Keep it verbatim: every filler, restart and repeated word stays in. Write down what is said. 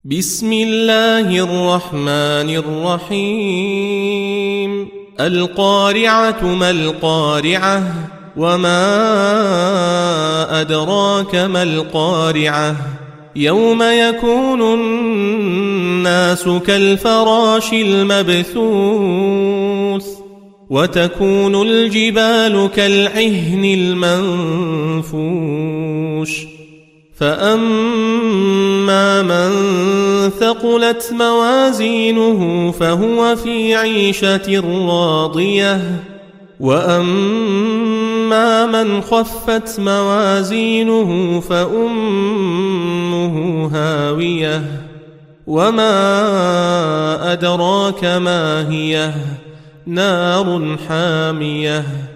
بسم الله الرحمن الرحيم القارعة ما القارعة وما أدراك ما القارعة يوم يكون الناس كالفراش المبثوث وتكون الجبال كالعهن المنفوش فأما من ثقلت موازينه فهو في عيشة راضية وأما من خفت موازينه فأمه هاوية وما أدراك ما هي نار حامية